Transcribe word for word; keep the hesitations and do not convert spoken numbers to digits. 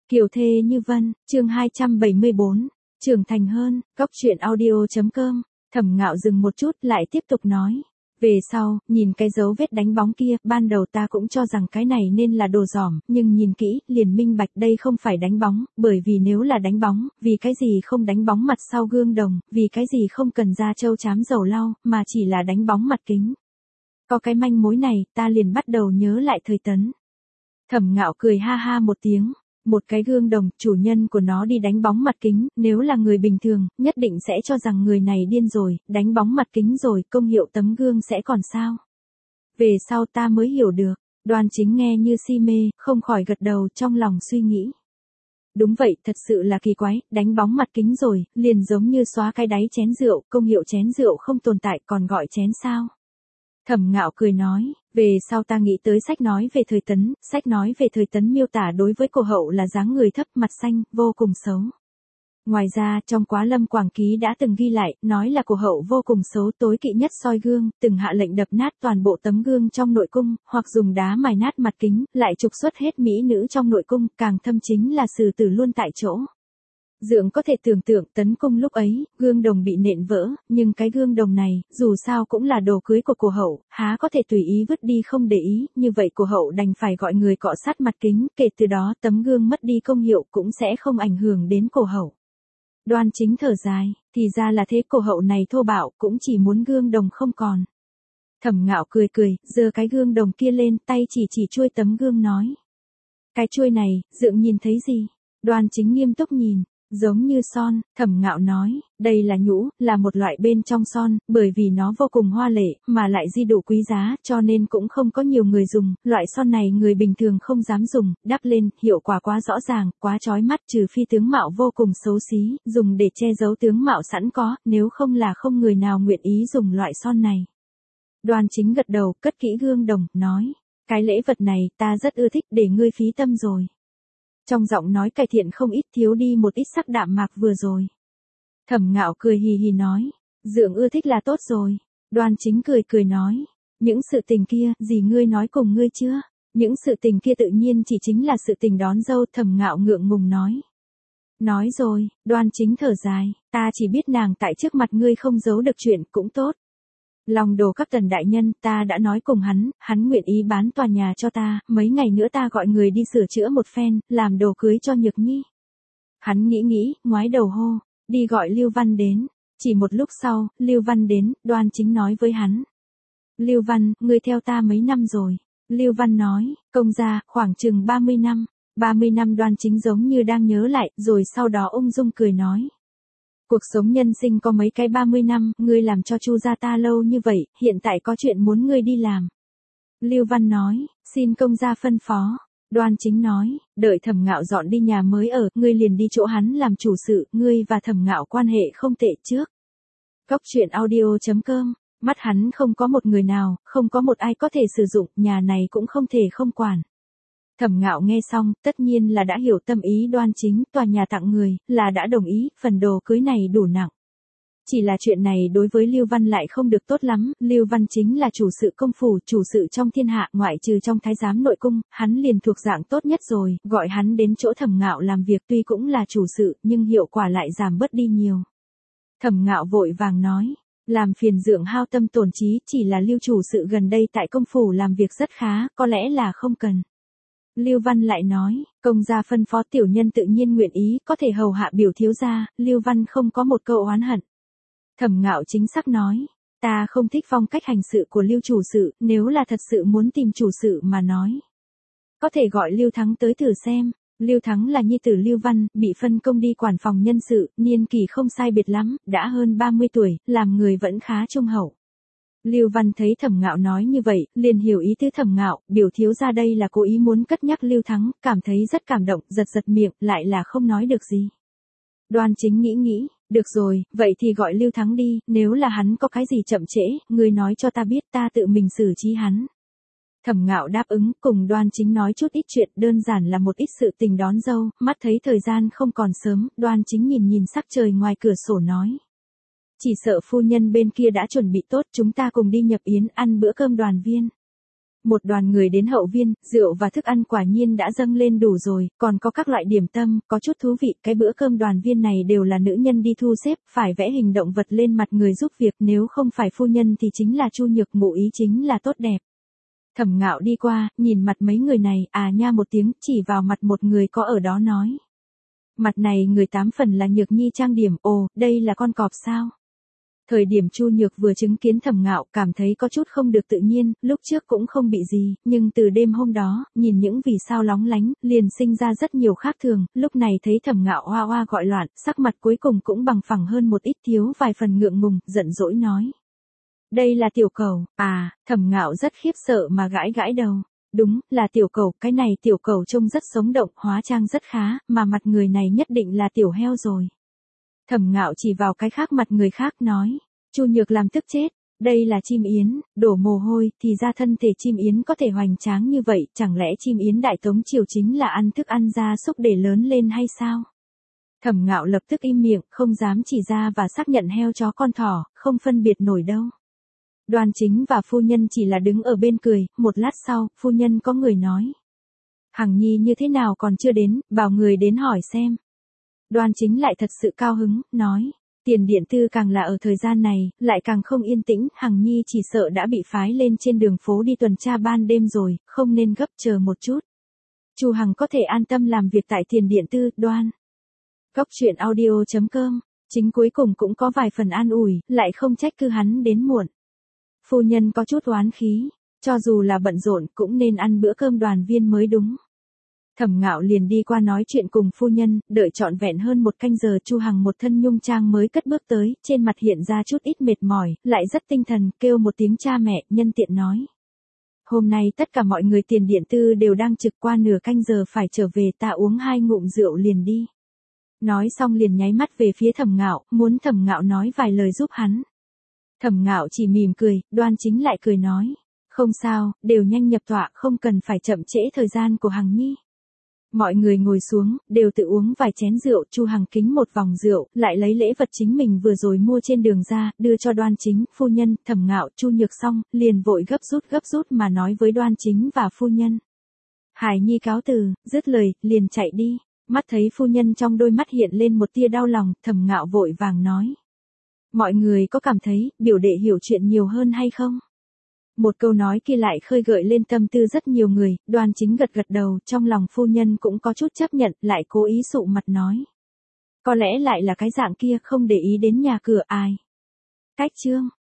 Kiều thê như vân, chương hai trăm bảy mươi bốn, trưởng thành hơn, góc truyện audio.com. Thẩm Ngạo dừng một chút lại tiếp tục nói. Về sau, nhìn cái dấu vết đánh bóng kia, ban đầu ta cũng cho rằng cái này nên là đồ giỏm, nhưng nhìn kỹ, liền minh bạch đây không phải đánh bóng, bởi vì nếu là đánh bóng, vì cái gì không đánh bóng mặt sau gương đồng, vì cái gì không cần ra châu chám dầu lau, mà chỉ là đánh bóng mặt kính. Có cái manh mối này, ta liền bắt đầu nhớ lại thời Tấn. Thẩm Ngạo cười ha ha một tiếng. Một cái gương đồng, chủ nhân của nó đi đánh bóng mặt kính, nếu là người bình thường, nhất định sẽ cho rằng người này điên rồi, đánh bóng mặt kính rồi, công hiệu tấm gương sẽ còn sao. Về sau ta mới hiểu được, Đoan Chính nghe như si mê, không khỏi gật đầu trong lòng suy nghĩ. Đúng vậy, thật sự là kỳ quái, đánh bóng mặt kính rồi, liền giống như xóa cái đáy chén rượu, công hiệu chén rượu không tồn tại còn gọi chén sao. Thẩm Ngạo cười nói, về sau ta nghĩ tới sách nói về thời Tấn, sách nói về thời Tấn miêu tả đối với Cổ Hậu là dáng người thấp, mặt xanh, vô cùng xấu. Ngoài ra, trong Quá Lâm Quảng Ký đã từng ghi lại, nói là Cổ Hậu vô cùng xấu, tối kỵ nhất soi gương, từng hạ lệnh đập nát toàn bộ tấm gương trong nội cung, hoặc dùng đá mài nát mặt kính, lại trục xuất hết mỹ nữ trong nội cung, càng thâm chính là xử tử luôn tại chỗ. Dượng có thể tưởng tượng Tấn cung lúc ấy, gương đồng bị nện vỡ, nhưng cái gương đồng này, dù sao cũng là đồ cưới của Cổ Hậu, há có thể tùy ý vứt đi không để ý, như vậy Cổ Hậu đành phải gọi người cọ sát mặt kính, kể từ đó tấm gương mất đi công hiệu cũng sẽ không ảnh hưởng đến Cổ Hậu. Đoan Chính thở dài, thì ra là thế, Cổ Hậu này thô bạo, cũng chỉ muốn gương đồng không còn. Thẩm Ngạo cười cười, giơ cái gương đồng kia lên, tay chỉ chỉ chuôi tấm gương nói. Cái chuôi này, Dượng nhìn thấy gì? Đoan Chính nghiêm túc nhìn. Giống như son, Thẩm Ngạo nói, đây là nhũ, là một loại bên trong son, bởi vì nó vô cùng hoa lệ, mà lại di đủ quý giá, cho nên cũng không có nhiều người dùng, loại son này người bình thường không dám dùng, đắp lên, hiệu quả quá rõ ràng, quá chói mắt, trừ phi tướng mạo vô cùng xấu xí, dùng để che giấu tướng mạo sẵn có, nếu không là không người nào nguyện ý dùng loại son này. Đoan Chính gật đầu, cất kỹ gương đồng, nói, cái lễ vật này, ta rất ưa thích, để ngươi phí tâm rồi. Trong giọng nói cải thiện không ít, thiếu đi một ít sắc đạm mạc vừa rồi. Thẩm Ngạo cười hì hì nói, Dượng ưa thích là tốt rồi. Đoan Chính cười cười nói, những sự tình kia, gì ngươi nói cùng ngươi chưa? Những sự tình kia tự nhiên chỉ chính là sự tình đón dâu. Thẩm Ngạo ngượng ngùng nói. Nói rồi, Đoan Chính thở dài, ta chỉ biết nàng tại trước mặt ngươi không giấu được chuyện, cũng tốt. Lòng Đồ Các Tần đại nhân, ta đã nói cùng hắn, hắn nguyện ý bán tòa nhà cho ta, mấy ngày nữa ta gọi người đi sửa chữa một phen, làm đồ cưới cho Nhược Nhi. Hắn nghĩ nghĩ, ngoái đầu hô, đi gọi Lưu Văn đến. Chỉ một lúc sau, Lưu Văn đến, Đoan Chính nói với hắn. Lưu Văn, ngươi theo ta mấy năm rồi? Lưu Văn nói, công gia, khoảng chừng ba mươi năm. ba mươi năm. Đoan Chính giống như đang nhớ lại, rồi sau đó ung dung cười nói. Cuộc sống nhân sinh có mấy cái ba mươi năm, ngươi làm cho Chu gia ta lâu như vậy, hiện tại có chuyện muốn ngươi đi làm. Lưu Văn nói, xin công gia phân phó. Đoan Chính nói, đợi Thẩm Ngạo dọn đi nhà mới ở, ngươi liền đi chỗ hắn làm chủ sự, ngươi và Thẩm Ngạo quan hệ không tệ trước. Góc truyện audio.com, mắt hắn không có một người nào, không có một ai có thể sử dụng, nhà này cũng không thể không quản. Thẩm Ngạo nghe xong, tất nhiên là đã hiểu tâm ý Đoan Chính, tòa nhà tặng người, là đã đồng ý, phần đồ cưới này đủ nặng. Chỉ là chuyện này đối với Lưu Văn lại không được tốt lắm, Lưu Văn chính là chủ sự công phủ, chủ sự trong thiên hạ, ngoại trừ trong thái giám nội cung, hắn liền thuộc dạng tốt nhất rồi, gọi hắn đến chỗ Thẩm Ngạo làm việc tuy cũng là chủ sự, nhưng hiệu quả lại giảm bớt đi nhiều. Thẩm Ngạo vội vàng nói, làm phiền Dượng hao tâm tổn trí, chỉ là Lưu chủ sự gần đây tại công phủ làm việc rất khá, có lẽ là không cần. Lưu Văn lại nói, công gia phân phó tiểu nhân tự nhiên nguyện ý, có thể hầu hạ biểu thiếu gia, Lưu Văn không có một câu oán hận. Thẩm Ngạo chính xác nói, ta không thích phong cách hành sự của Lưu chủ sự, nếu là thật sự muốn tìm chủ sự mà nói. Có thể gọi Lưu Thắng tới thử xem. Lưu Thắng là nhi tử Lưu Văn, bị phân công đi quản phòng nhân sự, niên kỷ không sai biệt lắm, đã hơn ba mươi tuổi, làm người vẫn khá trung hậu. Lưu Văn thấy Thẩm Ngạo nói như vậy, liền hiểu ý tứ Thẩm Ngạo, biểu thiếu gia đây là cố ý muốn cất nhắc Lưu Thắng, cảm thấy rất cảm động, giật giật miệng, lại là không nói được gì. Đoan Chính nghĩ nghĩ, được rồi, vậy thì gọi Lưu Thắng đi, nếu là hắn có cái gì chậm trễ, ngươi nói cho ta biết, ta tự mình xử trí hắn. Thẩm Ngạo đáp ứng, cùng Đoan Chính nói chút ít chuyện, đơn giản là một ít sự tình đón dâu, mắt thấy thời gian không còn sớm, Đoan Chính nhìn nhìn sắc trời ngoài cửa sổ nói. Chỉ sợ phu nhân bên kia đã chuẩn bị tốt, chúng ta cùng đi nhập yến ăn bữa cơm đoàn viên. Một đoàn người đến hậu viên, rượu và thức ăn quả nhiên đã dâng lên đủ rồi, còn có các loại điểm tâm, có chút thú vị, cái bữa cơm đoàn viên này đều là nữ nhân đi thu xếp, phải vẽ hình động vật lên mặt người giúp việc, nếu không phải phu nhân thì chính là Chu Nhược, ngụ ý chính là tốt đẹp. Thẩm Ngạo đi qua, nhìn mặt mấy người này, à nha một tiếng, chỉ vào mặt một người có ở đó nói. Mặt này người tám phần là Nhược Nhi trang điểm, ồ, đây là con cọp sao? Thời điểm Chu Nhược vừa chứng kiến Thẩm Ngạo cảm thấy có chút không được tự nhiên, lúc trước cũng không bị gì, nhưng từ đêm hôm đó, nhìn những vì sao lóng lánh, liền sinh ra rất nhiều khác thường, lúc này thấy Thẩm Ngạo oa oa gọi loạn, sắc mặt cuối cùng cũng bằng phẳng hơn một ít, thiếu vài phần ngượng ngùng, giận dỗi nói. Đây là tiểu cẩu, à, Thẩm Ngạo rất khiếp sợ mà gãi gãi đầu. Đúng, là tiểu cẩu, cái này tiểu cẩu trông rất sống động, hóa trang rất khá, mà mặt người này nhất định là tiểu heo rồi. Thẩm Ngạo chỉ vào cái khác mặt người khác nói, Chu Nhược làm tức chết, đây là chim yến, đổ mồ hôi, thì ra thân thể chim yến có thể hoành tráng như vậy, chẳng lẽ chim yến đại tống triều chính là ăn thức ăn gia súc để lớn lên hay sao? Thẩm Ngạo lập tức im miệng, không dám chỉ ra và xác nhận heo chó con thỏ, không phân biệt nổi đâu. Đoan Chính và phu nhân chỉ là đứng ở bên cười, một lát sau, phu nhân có người nói. Hằng Nhi như thế nào còn chưa đến, bảo người đến hỏi xem. Đoan Chính lại thật sự cao hứng, nói. Tiền điện tư càng là ở thời gian này, lại càng không yên tĩnh, Hằng Nhi chỉ sợ đã bị phái lên trên đường phố đi tuần tra ban đêm rồi, không nên gấp, chờ một chút. Chu Hằng có thể an tâm làm việc tại tiền điện tư, Đoan. Góc truyện audio chấm com, Chính cuối cùng cũng có vài phần an ủi, lại không trách cứ hắn đến muộn. Phu nhân có chút oán khí, cho dù là bận rộn cũng nên ăn bữa cơm đoàn viên mới đúng. Thẩm Ngạo liền đi qua nói chuyện cùng phu nhân, đợi trọn vẹn hơn một canh giờ Chu Hằng một thân nhung trang mới cất bước tới, trên mặt hiện ra chút ít mệt mỏi, lại rất tinh thần, kêu một tiếng cha mẹ, nhân tiện nói. Hôm nay tất cả mọi người tiền điện tư đều đang trực, qua nửa canh giờ phải trở về, ta uống hai ngụm rượu liền đi. Nói xong liền nháy mắt về phía Thẩm Ngạo, muốn Thẩm Ngạo nói vài lời giúp hắn. Thẩm Ngạo chỉ mỉm cười, Đoan Chính lại cười nói. Không sao, đều nhanh nhập tọa, không cần phải chậm trễ thời gian của Hằng Nhi. Mọi người ngồi xuống, đều tự uống vài chén rượu, Chu Hằng kính một vòng rượu, lại lấy lễ vật chính mình vừa rồi mua trên đường ra, đưa cho Đoan Chính, phu nhân, Thẩm Ngạo, Chu Nhược xong, liền vội gấp rút gấp rút mà nói với Đoan Chính và phu nhân. Hải Nhi cáo từ, dứt lời, liền chạy đi, mắt thấy phu nhân trong đôi mắt hiện lên một tia đau lòng, Thẩm Ngạo vội vàng nói. Mọi người có cảm thấy, biểu đệ hiểu chuyện nhiều hơn hay không? Một câu nói kia lại khơi gợi lên tâm tư rất nhiều người, Đoan Chính gật gật đầu, trong lòng phu nhân cũng có chút chấp nhận, lại cố ý sụ mặt nói. Có lẽ lại là cái dạng kia, không để ý đến nhà cửa ai. Cách chương.